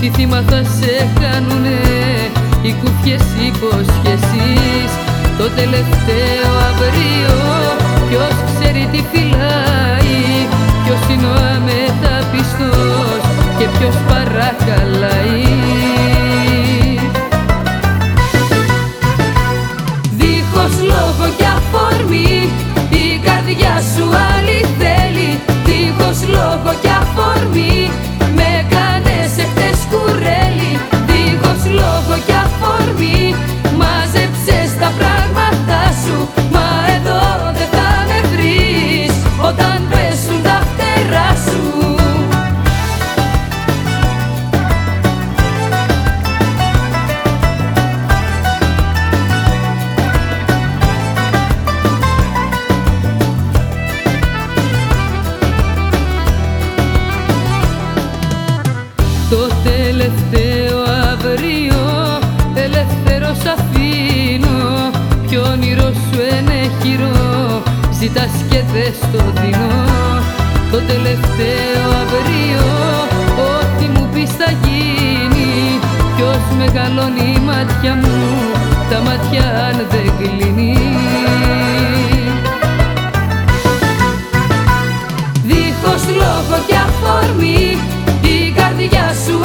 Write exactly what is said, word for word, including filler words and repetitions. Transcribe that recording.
θύμα θα σε κάνουνε οι κουφιές υποσχέσεις. Το τελευταίο αύριο ποιος ξέρει τι φυλάει, ποιος είναι ο αμεταπιστός και ποιος παρακαλάει. Δίχως λόγο και αφορμή η καρδιά σου άλλη θέλει. Δίχως λόγο και αφορμή με κάνες εχθές κουρέλι. Δίχως λόγο και αφορμή μάζεψες τα πράγματα σου, μα εδώ δεν θα με βρεις όταν πέσουν τα φτερά σου. Το τελευταίο αύριο ελεύθερος αφήνω, ποιο όνειρο σου ενέχειρο ζητάς και δεν στο δίνω. Το τελευταίο αύριο ό,τι μου πεις θα γίνει. Ποιος μεγαλώνει η μάτια μου, τα μάτια αν δεν κλείνει. Δίχως λόγο και αφορμή η καρδιά σου